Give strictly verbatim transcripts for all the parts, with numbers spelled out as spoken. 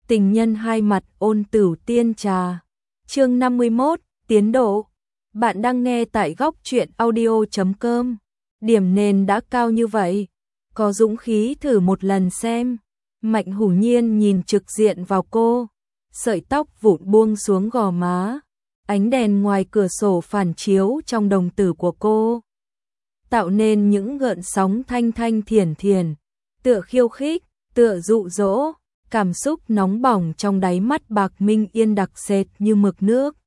Tình nhân hai mặt ôn tửu tiên trà. Chương năm mươi mốt, tiến độ. Bạn đang nghe tại góc truyện audio chấm com. Điểm nền đã cao như vậy, có dũng khí thử một lần xem. Mạnh Hủ Nhiên nhìn trực diện vào cô, sợi tóc vụn buông xuống gò má, ánh đèn ngoài cửa sổ phản chiếu trong đồng tử của cô, tạo nên những gợn sóng thanh thanh thiển thiển, tựa khiêu khích, tựa dụ dỗ, cảm xúc nóng bỏng trong đáy mắt Bạc Minh Yên đặc sệt như mực nước.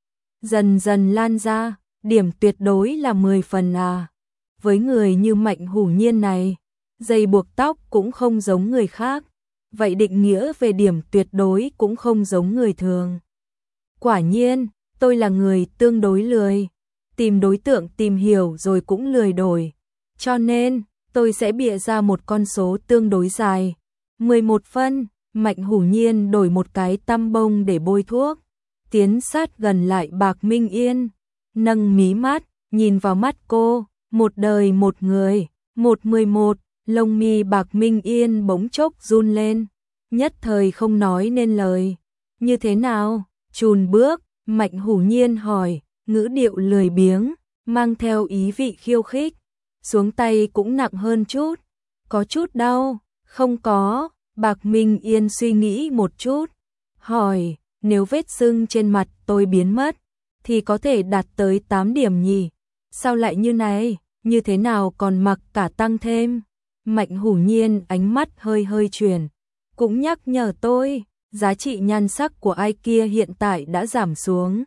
Dần dần lan ra, điểm tuyệt đối là mười phần à. Với người như Mạnh Hủ Nhiên này, dây buộc tóc cũng không giống người khác, vậy định nghĩa về điểm tuyệt đối cũng không giống người thường. Quả nhiên, tôi là người tương đối lười, tìm đối tượng tìm hiểu rồi cũng lười đổi, cho nên tôi sẽ bịa ra một con số tương đối dài. mười một phân, Mạnh Hủ Nhiên đổi một cái tăm bông để bôi thuốc, tiến sát gần lại Bạc Minh Yên, nâng mí mắt, nhìn vào mắt cô, một đời một người, một mười một, lông mi Bạc Minh Yên bỗng chốc run lên, nhất thời không nói nên lời. Như thế nào? Chùn bước, Mạnh Hủ Nhiên hỏi, ngữ điệu lười biếng, mang theo ý vị khiêu khích, xuống tay cũng nặng hơn chút. Có chút đau? Không có. Bạc Minh Yên suy nghĩ một chút, hỏi, nếu vết sưng trên mặt tôi biến mất, thì có thể đạt tới tám điểm nhỉ? Sao lại như này, như thế nào còn mặc cả tăng thêm? Mạnh Hủ Nhiên ánh mắt hơi hơi chuyển, cũng nhắc nhở tôi, giá trị nhan sắc của ai kia hiện tại đã giảm xuống.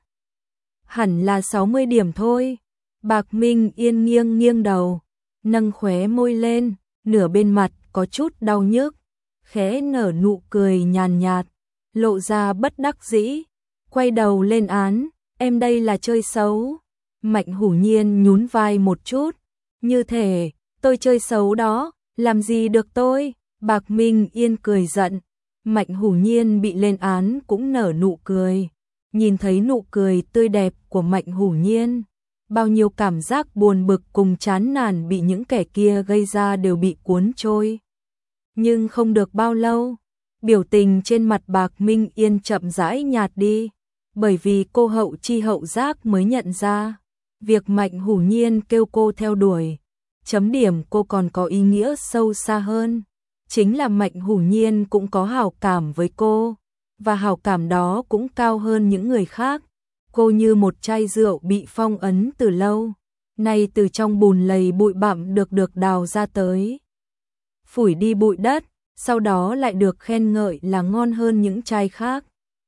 Hẳn là sáu mươi điểm thôi. Bạc Minh Yên nghiêng nghiêng đầu, nâng khóe môi lên, nửa bên mặt có chút đau nhức, khẽ nở nụ cười nhàn nhạt, lộ ra bất đắc dĩ, quay đầu lên án, em đây là chơi xấu. Mạnh Hủ Nhiên nhún vai một chút, như thể, tôi chơi xấu đó, làm gì được tôi. Bạc Minh Yên cười giận, Mạnh Hủ Nhiên bị lên án cũng nở nụ cười, nhìn thấy nụ cười tươi đẹp của Mạnh Hủ Nhiên, bao nhiêu cảm giác buồn bực cùng chán nản bị những kẻ kia gây ra đều bị cuốn trôi. Nhưng không được bao lâu, biểu tình trên mặt Bạc Minh Yên chậm rãi nhạt đi, bởi vì cô hậu chi hậu giác mới nhận ra, việc Mạnh Hủ Nhiên kêu cô theo đuổi, chấm điểm cô còn có ý nghĩa sâu xa hơn, chính là Mạnh Hủ Nhiên cũng có hảo cảm với cô, và hảo cảm đó cũng cao hơn những người khác. Cô như một chai rượu bị phong ấn từ lâu, nay từ trong bùn lầy bụi bặm được được đào ra tới, phủi đi bụi đất, sau đó lại được khen ngợi là ngon hơn những chai khác.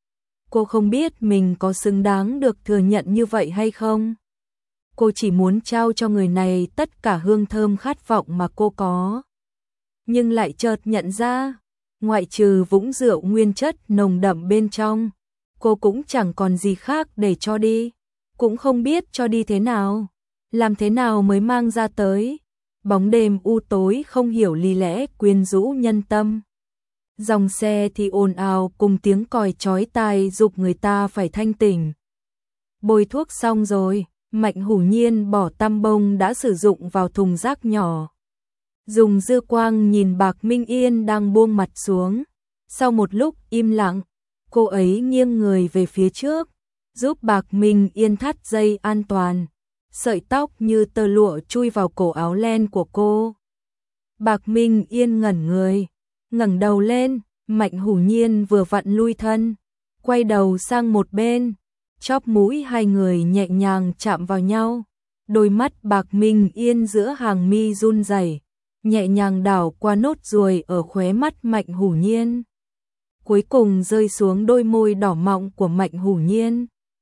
Cô không biết mình có xứng đáng được thừa nhận như vậy hay không. Cô chỉ muốn trao cho người này tất cả hương thơm khát vọng mà cô có. Nhưng lại chợt nhận ra, ngoại trừ vũng rượu nguyên chất nồng đậm bên trong, cô cũng chẳng còn gì khác để cho đi, cũng không biết cho đi thế nào, làm thế nào mới mang ra tới. Bóng đêm u tối không hiểu lý lẽ quyến rũ nhân tâm. Dòng xe thì ồn ào cùng tiếng còi chói tai giục người ta phải thanh tỉnh. Bôi thuốc xong rồi, Mạnh Hủ Nhiên bỏ tăm bông đã sử dụng vào thùng rác nhỏ. Dùng dư quang nhìn Bạc Minh Yên đang buông mặt xuống. Sau một lúc im lặng, cô ấy nghiêng người về phía trước, giúp Bạc Minh Yên thắt dây an toàn. Sợi tóc như tơ lụa chui vào cổ áo len của cô. Bạc Minh Yên ngẩn người, ngẩng đầu lên, Mạnh Hủ Nhiên vừa vặn lui thân, quay đầu sang một bên, chóp mũi hai người nhẹ nhàng chạm vào nhau. Đôi mắt Bạc Minh Yên giữa hàng mi run rẩy, nhẹ nhàng đảo qua nốt ruồi ở khóe mắt Mạnh Hủ Nhiên, cuối cùng rơi xuống đôi môi đỏ mọng của Mạnh Hủ Nhiên.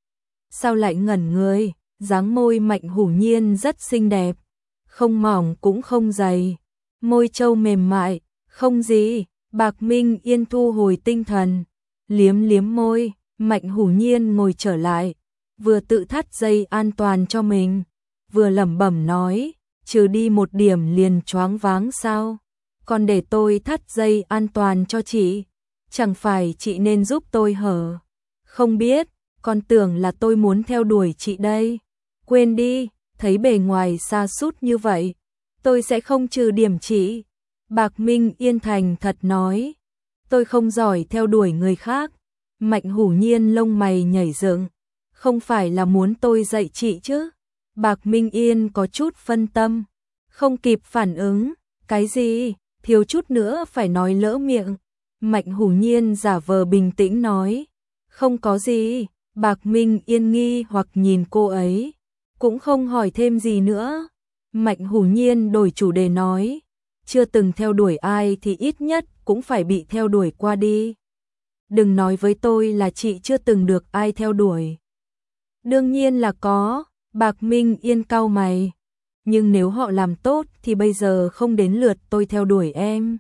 Sao lại ngẩn người? Dáng môi Mạnh Hủ Nhiên rất xinh đẹp, không mỏng cũng không dày, môi trâu mềm mại, không gì. Bạc Minh Yên thu hồi tinh thần, liếm liếm môi. Mạnh Hủ Nhiên ngồi trở lại, vừa tự thắt dây an toàn cho mình, vừa lẩm bẩm nói, trừ đi một điểm liền choáng váng sao? Còn để tôi thắt dây an toàn cho chị, chẳng phải chị nên giúp tôi hở? Không biết, con tưởng là tôi muốn theo đuổi chị đây. Quên đi, thấy bề ngoài sa sút như vậy, tôi sẽ không trừ điểm chị. Bạc Minh Yên thành thật nói, tôi không giỏi theo đuổi người khác. Mạnh Hủ Nhiên lông mày nhảy dựng, không phải là muốn tôi dạy chị chứ? Bạc Minh Yên có chút phân tâm, không kịp phản ứng, cái gì, thiếu chút nữa phải nói lỡ miệng. Mạnh Hủ Nhiên giả vờ bình tĩnh nói, không có gì. Bạc Minh Yên nghi hoặc nhìn cô ấy, cũng không hỏi thêm gì nữa. Mạnh Hủ Nhiên đổi chủ đề nói, chưa từng theo đuổi ai thì ít nhất cũng phải bị theo đuổi qua đi. Đừng nói với tôi là chị chưa từng được ai theo đuổi. Đương nhiên là có. Bạc Minh Yên cau mày, nhưng nếu họ làm tốt thì bây giờ không đến lượt tôi theo đuổi em.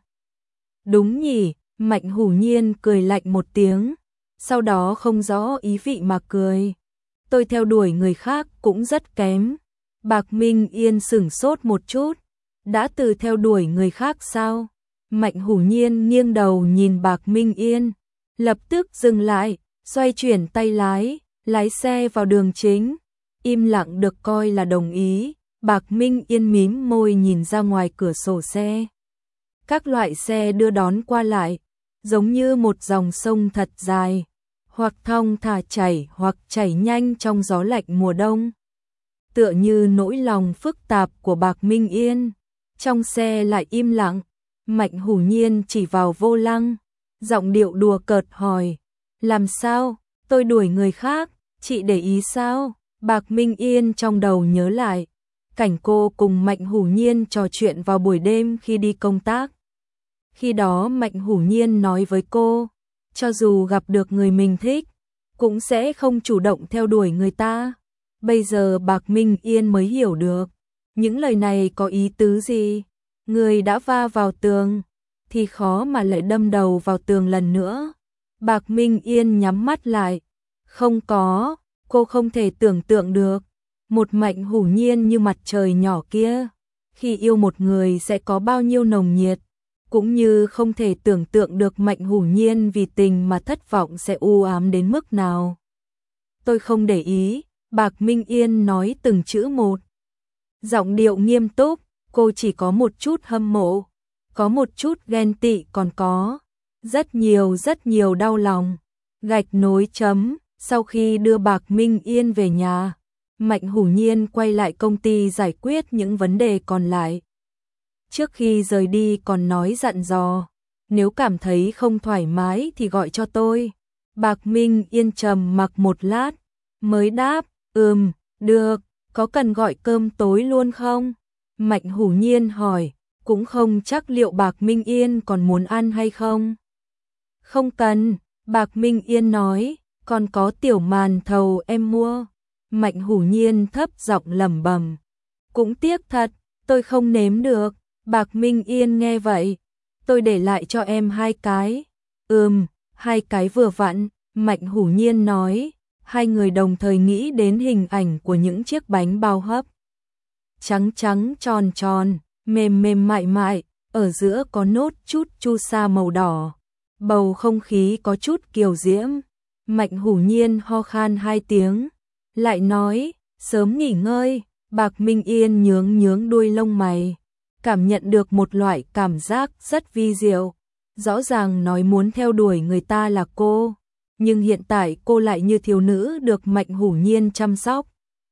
Đúng nhỉ? Mạnh Hủ Nhiên cười lạnh một tiếng, sau đó không rõ ý vị mà cười. Tôi theo đuổi người khác cũng rất kém. Bạc Minh Yên sửng sốt một chút, đã từ theo đuổi người khác sao? Mạnh Hủ Nhiên nghiêng đầu nhìn Bạc Minh Yên, lập tức dừng lại, xoay chuyển tay lái, lái xe vào đường chính. Im lặng được coi là đồng ý. Bạc Minh Yên mím môi nhìn ra ngoài cửa sổ xe. Các loại xe đưa đón qua lại, giống như một dòng sông thật dài, hoặc thong thả chảy hoặc chảy nhanh trong gió lạnh mùa đông. Tựa như nỗi lòng phức tạp của Bạc Minh Yên. Trong xe lại im lặng. Mạnh Hủ Nhiên chỉ vào vô lăng, giọng điệu đùa cợt hỏi, làm sao, tôi đuổi người khác, chị để ý sao? Bạc Minh Yên trong đầu nhớ lại cảnh cô cùng Mạnh Hủ Nhiên trò chuyện vào buổi đêm khi đi công tác. Khi đó Mạnh Hủ Nhiên nói với cô, cho dù gặp được người mình thích, cũng sẽ không chủ động theo đuổi người ta. Bây giờ Bạc Minh Yên mới hiểu được, những lời này có ý tứ gì. Người đã va vào tường, thì khó mà lại đâm đầu vào tường lần nữa. Bạc Minh Yên nhắm mắt lại, không có, cô không thể tưởng tượng được. Một Mạnh Hủ Nhiên như mặt trời nhỏ kia, khi yêu một người sẽ có bao nhiêu nồng nhiệt, cũng như không thể tưởng tượng được Mạnh Hủ Nhiên vì tình mà thất vọng sẽ u ám đến mức nào. Tôi không để ý, Bạc Minh Yên nói từng chữ một. Giọng điệu nghiêm túc, cô chỉ có một chút hâm mộ, có một chút ghen tị, còn có rất nhiều rất nhiều đau lòng. Gạch nối chấm, sau khi đưa Bạc Minh Yên về nhà, Mạnh Hủ Nhiên quay lại công ty giải quyết những vấn đề còn lại. Trước khi rời đi còn nói dặn dò, nếu cảm thấy không thoải mái thì gọi cho tôi. Bạc Minh Yên trầm mặc một lát, mới đáp, ừm, được, có cần gọi cơm tối luôn không? Mạnh Hủ Nhiên hỏi, cũng không chắc liệu Bạc Minh Yên còn muốn ăn hay không. Không cần, Bạc Minh Yên nói, còn có tiểu màn thầu em mua. Mạnh Hủ Nhiên thấp giọng lẩm bẩm, cũng tiếc thật, tôi không nếm được. Bạc Minh Yên nghe vậy, tôi để lại cho em hai cái. Ừm, hai cái vừa vặn, Mạnh Hủ Nhiên nói. Hai người đồng thời nghĩ đến hình ảnh của những chiếc bánh bao hấp. Trắng trắng tròn tròn, mềm mềm mại mại, ở giữa có nốt chút chu sa màu đỏ. Bầu không khí có chút kiều diễm. Mạnh Hủ Nhiên ho khan hai tiếng, lại nói, sớm nghỉ ngơi. Bạc Minh Yên nhướng nhướng đuôi lông mày, cảm nhận được một loại cảm giác rất vi diệu. Rõ ràng nói muốn theo đuổi người ta là cô, nhưng hiện tại cô lại như thiếu nữ được Mạnh Hủ Nhiên chăm sóc.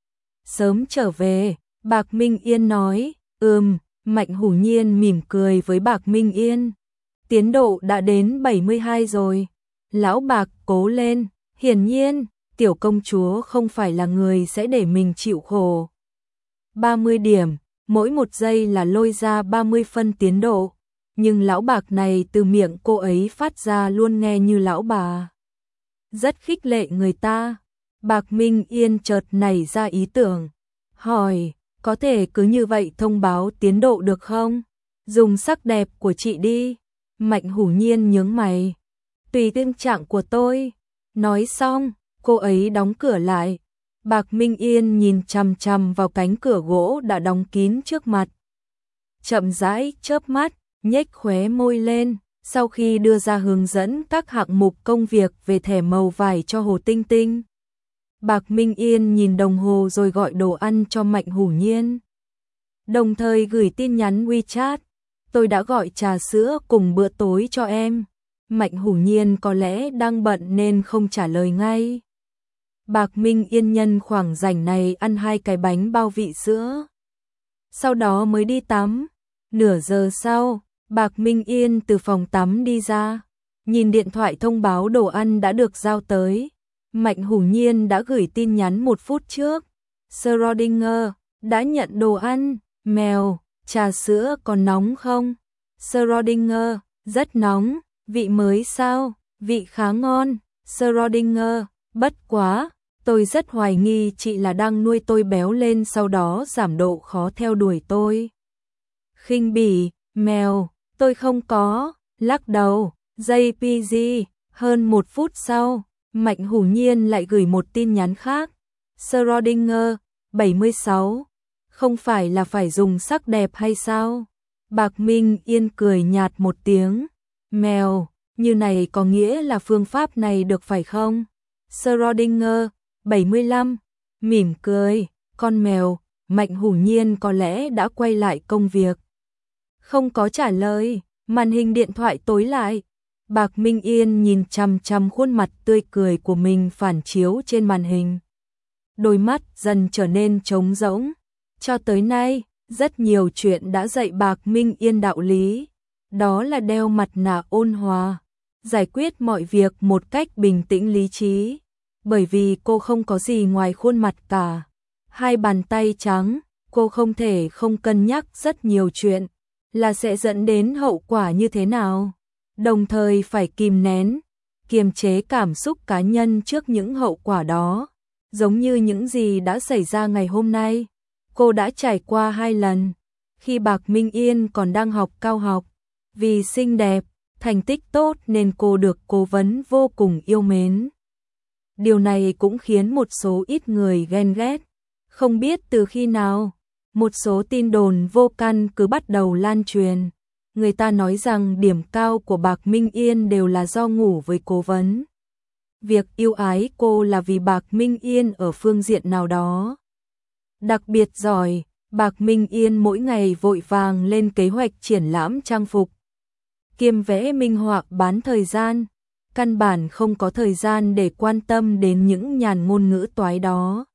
Sớm trở về, Bạc Minh Yên nói. Ừm, Mạnh Hủ Nhiên mỉm cười với Bạc Minh Yên. Tiến độ đã đến bảy mươi hai rồi. Lão Bạc cố lên, hiển nhiên, tiểu công chúa không phải là người sẽ để mình chịu khổ. ba mươi điểm, mỗi một giây là lôi ra ba mươi phân tiến độ. Nhưng lão Bạc này từ miệng cô ấy phát ra luôn nghe như lão bà. Rất khích lệ người ta. Bạc Minh Yên chợt nảy ra ý tưởng, hỏi, có thể cứ như vậy thông báo tiến độ được không? Dùng sắc đẹp của chị đi. Mạnh Hủ Nhiên nhướng mày, tùy tâm trạng của tôi. Nói xong, cô ấy đóng cửa lại. Bạc Minh Yên nhìn chằm chằm vào cánh cửa gỗ đã đóng kín trước mặt. Chậm rãi chớp mắt, nhếch khóe môi lên. Sau khi đưa ra hướng dẫn các hạng mục công việc về thẻ màu vải cho Hồ Tinh Tinh, Bạc Minh Yên nhìn đồng hồ rồi gọi đồ ăn cho Mạnh Hủ Nhiên. Đồng thời gửi tin nhắn WeChat, tôi đã gọi trà sữa cùng bữa tối cho em. Mạnh Hủ Nhiên có lẽ đang bận nên không trả lời ngay. Bạc Minh Yên nhân khoảng rảnh này ăn hai cái bánh bao vị sữa. Sau đó mới đi tắm. Nửa giờ sau, Bạc Minh Yên từ phòng tắm đi ra. Nhìn điện thoại thông báo đồ ăn đã được giao tới. Mạnh Hủ Nhiên đã gửi tin nhắn một phút trước. Schrödinger, đã nhận đồ ăn. Mèo, trà sữa còn nóng không? Schrödinger, rất nóng. Vị mới sao? Vị khá ngon. Schrödinger, bất quá. Tôi rất hoài nghi chị là đang nuôi tôi béo lên sau đó giảm độ khó theo đuổi tôi. Khinh bỉ, mèo, tôi không có. Lắc đầu, gi pê giê, hơn một phút sau, Mạnh Hủ Nhiên lại gửi một tin nhắn khác. Schrödinger, bảy mươi sáu, không phải là phải dùng sắc đẹp hay sao? Bạc Minh Yên cười nhạt một tiếng. Mèo, như này có nghĩa là phương pháp này được phải không? Schrödinger, bảy mươi lăm, mỉm cười, con mèo. Mạnh Hủ Nhiên có lẽ đã quay lại công việc. Không có trả lời, màn hình điện thoại tối lại. Bạc Minh Yên nhìn chằm chằm khuôn mặt tươi cười của mình phản chiếu trên màn hình. Đôi mắt dần trở nên trống rỗng. Cho tới nay, rất nhiều chuyện đã dạy Bạc Minh Yên đạo lý. Đó là đeo mặt nạ ôn hòa, giải quyết mọi việc một cách bình tĩnh lý trí. Bởi vì cô không có gì ngoài khuôn mặt cả. Hai bàn tay trắng, cô không thể không cân nhắc rất nhiều chuyện, là sẽ dẫn đến hậu quả như thế nào. Đồng thời phải kìm nén, kiềm chế cảm xúc cá nhân trước những hậu quả đó. Giống như những gì đã xảy ra ngày hôm nay, cô đã trải qua hai lần. Khi Bạc Minh Yên còn đang học cao học, vì xinh đẹp, thành tích tốt nên cô được cố vấn vô cùng yêu mến. Điều này cũng khiến một số ít người ghen ghét. Không biết từ khi nào, một số tin đồn vô căn cứ bắt đầu lan truyền. Người ta nói rằng điểm cao của Bạc Minh Yên đều là do ngủ với cố vấn. Việc yêu ái cô là vì Bạc Minh Yên ở phương diện nào đó đặc biệt giỏi. Bạc Minh Yên mỗi ngày vội vàng lên kế hoạch triển lãm trang phục, kiêm vẽ minh họa bán thời gian, căn bản không có thời gian để quan tâm đến những nhàn ngôn ngữ toái đó.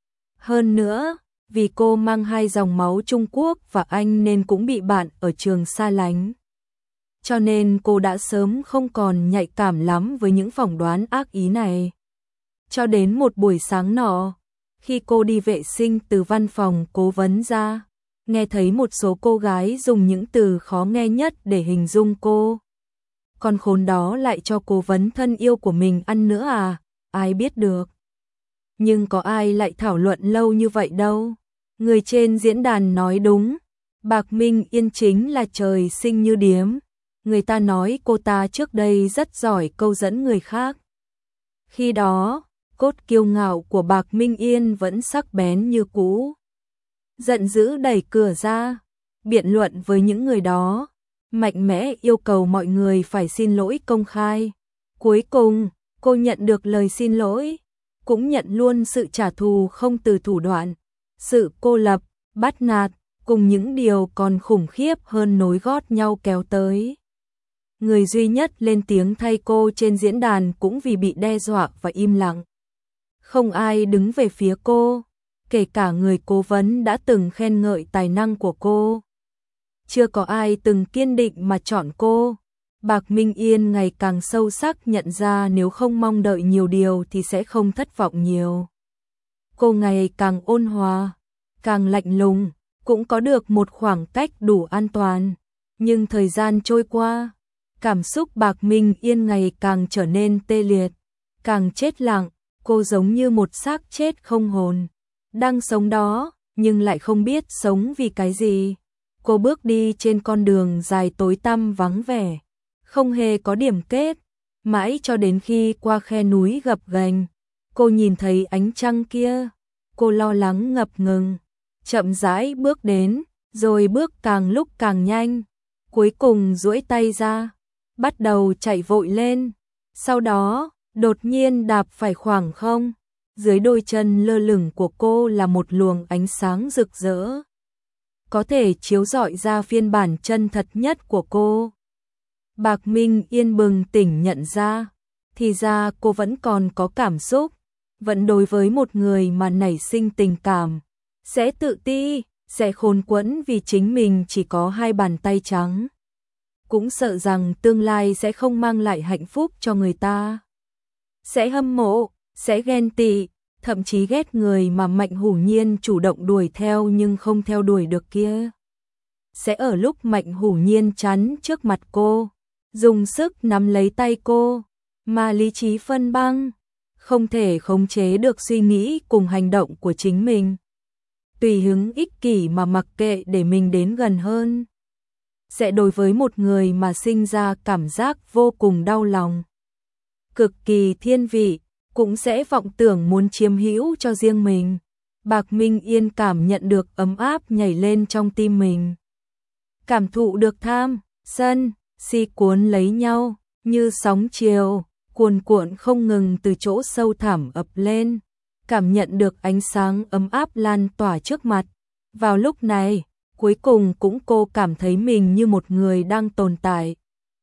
Hơn nữa, vì cô mang hai dòng máu Trung Quốc và Anh nên cũng bị bạn ở trường xa lánh. Cho nên cô đã sớm không còn nhạy cảm lắm với những phỏng đoán ác ý này. Cho đến một buổi sáng nọ, khi cô đi vệ sinh từ văn phòng cố vấn ra, nghe thấy một số cô gái dùng những từ khó nghe nhất để hình dung cô. Con khốn đó lại cho cố vấn thân yêu của mình ăn nữa à, ai biết được. Nhưng có ai lại thảo luận lâu như vậy đâu. Người trên diễn đàn nói đúng, Bạc Minh Yên chính là trời sinh như điếm. Người ta nói cô ta trước đây rất giỏi câu dẫn người khác. Khi đó, cốt kiêu ngạo của Bạc Minh Yên vẫn sắc bén như cũ. Giận dữ đẩy cửa ra, biện luận với những người đó, mạnh mẽ yêu cầu mọi người phải xin lỗi công khai. Cuối cùng, cô nhận được lời xin lỗi, cũng nhận luôn sự trả thù không từ thủ đoạn, sự cô lập, bắt nạt, cùng những điều còn khủng khiếp hơn nối gót nhau kéo tới. Người duy nhất lên tiếng thay cô trên diễn đàn cũng vì bị đe dọa và im lặng. Không ai đứng về phía cô, kể cả người cố vấn đã từng khen ngợi tài năng của cô. Chưa có ai từng kiên định mà chọn cô. Bạc Minh Yên ngày càng sâu sắc nhận ra nếu không mong đợi nhiều điều thì sẽ không thất vọng nhiều. Cô ngày càng ôn hòa, càng lạnh lùng, cũng có được một khoảng cách đủ an toàn. Nhưng thời gian trôi qua, cảm xúc Bạc Minh Yên ngày càng trở nên tê liệt, càng chết lặng. Cô giống như một xác chết không hồn, đang sống đó, nhưng lại không biết sống vì cái gì. Cô bước đi trên con đường dài tối tăm vắng vẻ, không hề có điểm kết, mãi cho đến khi qua khe núi gập ghềnh, cô nhìn thấy ánh trăng kia. Cô lo lắng ngập ngừng, chậm rãi bước đến, rồi bước càng lúc càng nhanh, cuối cùng duỗi tay ra, bắt đầu chạy vội lên. Sau đó, đột nhiên đạp phải khoảng không, dưới đôi chân lơ lửng của cô là một luồng ánh sáng rực rỡ, có thể chiếu rọi ra phiên bản chân thật nhất của cô. Bạc Minh Yên bừng tỉnh nhận ra, thì ra cô vẫn còn có cảm xúc, vẫn đối với một người mà nảy sinh tình cảm, sẽ tự ti, sẽ khôn quẫn vì chính mình chỉ có hai bàn tay trắng. Cũng sợ rằng tương lai sẽ không mang lại hạnh phúc cho người ta. Sẽ hâm mộ, sẽ ghen tị, thậm chí ghét người mà Mạnh Hủ Nhiên chủ động đuổi theo nhưng không theo đuổi được kia. Sẽ ở lúc Mạnh Hủ Nhiên chắn trước mặt cô, dùng sức nắm lấy tay cô, mà lý trí phân băng, không thể khống chế được suy nghĩ cùng hành động của chính mình. Tùy hứng ích kỷ mà mặc kệ để mình đến gần hơn. Sẽ đối với một người mà sinh ra cảm giác vô cùng đau lòng, cực kỳ thiên vị, cũng sẽ vọng tưởng muốn chiếm hữu cho riêng mình. Bạc Minh Yên cảm nhận được ấm áp nhảy lên trong tim mình. Cảm thụ được tham, sân, si cuốn lấy nhau, như sóng chiều, cuồn cuộn không ngừng từ chỗ sâu thẳm ập lên. Cảm nhận được ánh sáng ấm áp lan tỏa trước mặt. Vào lúc này, cuối cùng cũng cô cảm thấy mình như một người đang tồn tại.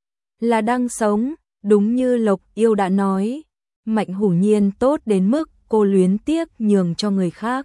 Là đang sống, đúng như Lộc Yêu đã nói. Mạnh Hủ Nhiên tốt đến mức cô luyến tiếc nhường cho người khác.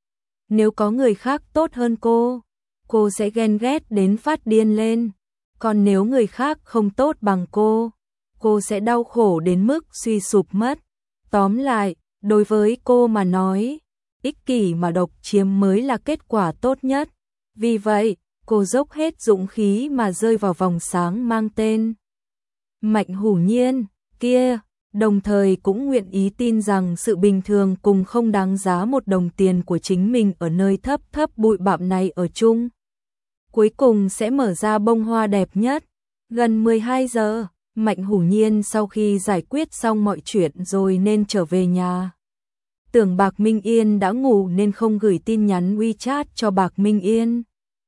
Nếu có người khác tốt hơn cô, cô sẽ ghen ghét đến phát điên lên. Còn nếu người khác không tốt bằng cô, cô sẽ đau khổ đến mức suy sụp mất. Tóm lại, đối với cô mà nói, ích kỷ mà độc chiếm mới là kết quả tốt nhất. Vì vậy, cô dốc hết dũng khí mà rơi vào vòng sáng mang tên Mạnh Hủ Nhiên kia, đồng thời cũng nguyện ý tin rằng sự bình thường cùng không đáng giá một đồng tiền của chính mình ở nơi thấp thấp bụi bặm này ở chung. Cuối cùng sẽ mở ra bông hoa đẹp nhất. Gần mười hai giờ, Mạnh Hủ Nhiên sau khi giải quyết xong mọi chuyện rồi nên trở về nhà. Tưởng Bạc Minh Yên đã ngủ nên không gửi tin nhắn WeChat cho Bạc Minh Yên.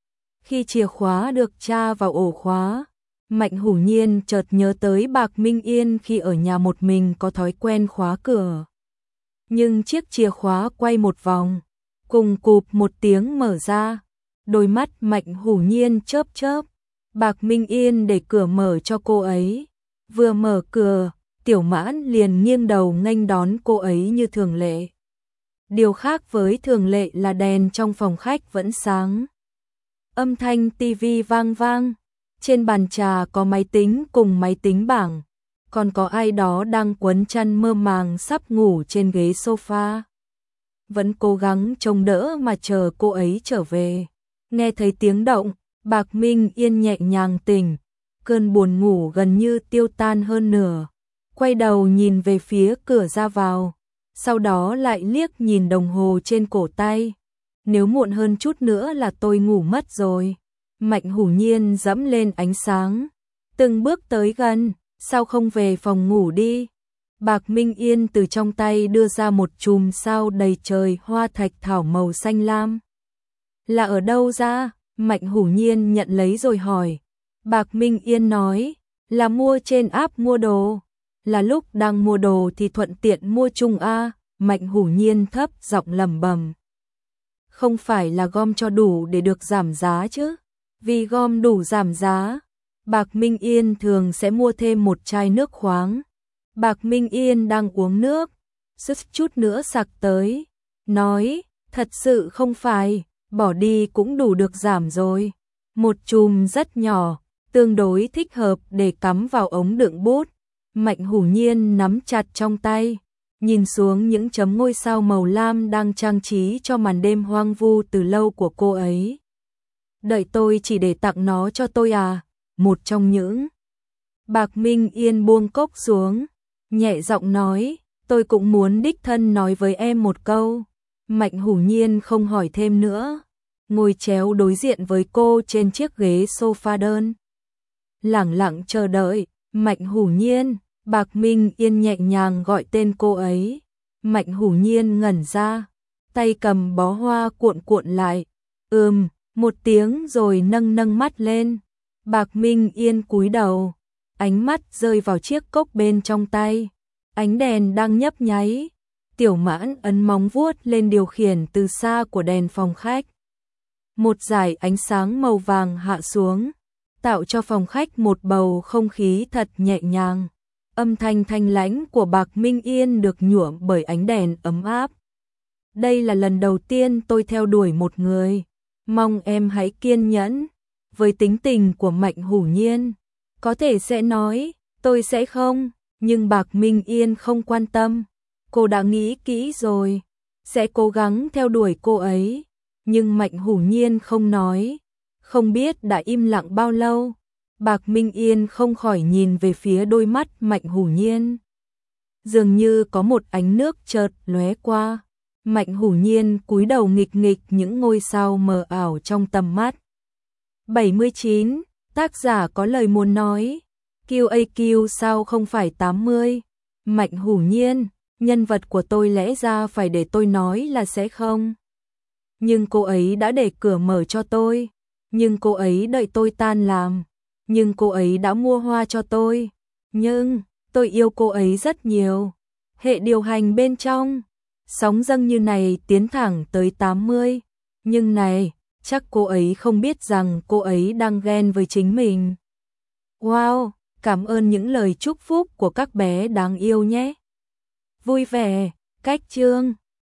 Khi chìa khóa được tra vào ổ khóa, Mạnh Hủ Nhiên chợt nhớ tới Bạc Minh Yên khi ở nhà một mình có thói quen khóa cửa. Nhưng chiếc chìa khóa quay một vòng, cùng cụp một tiếng mở ra. Đôi mắt Mạnh Hủ Nhiên chớp chớp. Bạc Minh Yên để cửa mở cho cô ấy. Vừa mở cửa, Tiểu Mãn liền nghiêng đầu nghênh đón cô ấy như thường lệ. Điều khác với thường lệ là đèn trong phòng khách vẫn sáng. Âm thanh tivi vang vang. Trên bàn trà có máy tính cùng máy tính bảng. Còn có ai đó đang quấn chăn mơ màng sắp ngủ trên ghế sofa. Vẫn cố gắng trông đỡ mà chờ cô ấy trở về. Nghe thấy tiếng động, Bạc Minh Yên nhẹ nhàng tỉnh. Cơn buồn ngủ gần như tiêu tan hơn nửa. Quay đầu nhìn về phía cửa ra vào. Sau đó lại liếc nhìn đồng hồ trên cổ tay. Nếu muộn hơn chút nữa là tôi ngủ mất rồi. Mạnh Hủ Nhiên dẫm lên ánh sáng. Từng bước tới gần, sao không về phòng ngủ đi. Bạc Minh Yên từ trong tay đưa ra một chùm sao đầy trời hoa thạch thảo màu xanh lam. Là ở đâu ra? Mạnh Hủ Nhiên nhận lấy rồi hỏi. Bạc Minh Yên nói, là mua trên app mua đồ. Là lúc đang mua đồ thì thuận tiện mua chung a. Mạnh Hủ Nhiên thấp giọng lẩm bẩm. Không phải là gom cho đủ để được giảm giá chứ? Vì gom đủ giảm giá, Bạc Minh Yên thường sẽ mua thêm một chai nước khoáng. Bạc Minh Yên đang uống nước, sức chút nữa sặc tới, nói, thật sự không phải, bỏ đi cũng đủ được giảm rồi. Một chùm rất nhỏ, tương đối thích hợp để cắm vào ống đựng bút. Mạnh Hủ Nhiên nắm chặt trong tay, nhìn xuống những chấm ngôi sao màu lam đang trang trí cho màn đêm hoang vu từ lâu của cô ấy. Đợi tôi chỉ để tặng nó cho tôi à? Một trong những. Bạc Minh Yên buông cốc xuống, nhẹ giọng nói, tôi cũng muốn đích thân nói với em một câu. Mạnh Hủ Nhiên không hỏi thêm nữa, ngồi chéo đối diện với cô trên chiếc ghế sofa đơn. Lẳng lặng chờ đợi. Mạnh Hủ Nhiên. Bạc Minh Yên nhẹ nhàng gọi tên cô ấy. Mạnh Hủ Nhiên ngẩn ra, tay cầm bó hoa cuộn cuộn lại. Ừm, một tiếng rồi nâng nâng mắt lên. Bạc Minh Yên cúi đầu, ánh mắt rơi vào chiếc cốc bên trong tay. Ánh đèn đang nhấp nháy. Tiểu Mãn ấn móng vuốt lên điều khiển từ xa của đèn phòng khách. Một dải ánh sáng màu vàng hạ xuống. tạo cho phòng khách một bầu không khí thật nhẹ nhàng. Âm thanh thanh lãnh của Bạc Minh Yên được nhuộm bởi ánh đèn ấm áp. Đây là lần đầu tiên tôi theo đuổi một người. Mong em hãy kiên nhẫn. Với tính tình của Mạnh Hủ Nhiên, có thể sẽ nói, tôi sẽ không, nhưng Bạc Minh Yên không quan tâm. Cô đã nghĩ kỹ rồi, sẽ cố gắng theo đuổi cô ấy. Nhưng Mạnh Hủ Nhiên không nói, không biết đã im lặng bao lâu. Bạc Minh Yên không khỏi nhìn về phía đôi mắt Mạnh Hủ Nhiên. Dường như có một ánh nước chợt lóe qua. Mạnh Hủ Nhiên cúi đầu nghịch nghịch những ngôi sao mờ ảo trong tầm mắt. bảy mươi chín, tác giả có lời muốn nói. quy a quy sao không phải tám mươi? Mạnh Hủ Nhiên, nhân vật của tôi lẽ ra phải để tôi nói là sẽ không. Nhưng cô ấy đã để cửa mở cho tôi. Nhưng cô ấy đợi tôi tan làm. Nhưng cô ấy đã mua hoa cho tôi. Nhưng, tôi yêu cô ấy rất nhiều. Hệ điều hành bên trong. Sóng dâng như này tiến thẳng tới tám mươi. Nhưng này, chắc cô ấy không biết rằng cô ấy đang ghen với chính mình. Wow, cảm ơn những lời chúc phúc của các bé đáng yêu nhé. Vui vẻ, cách chương.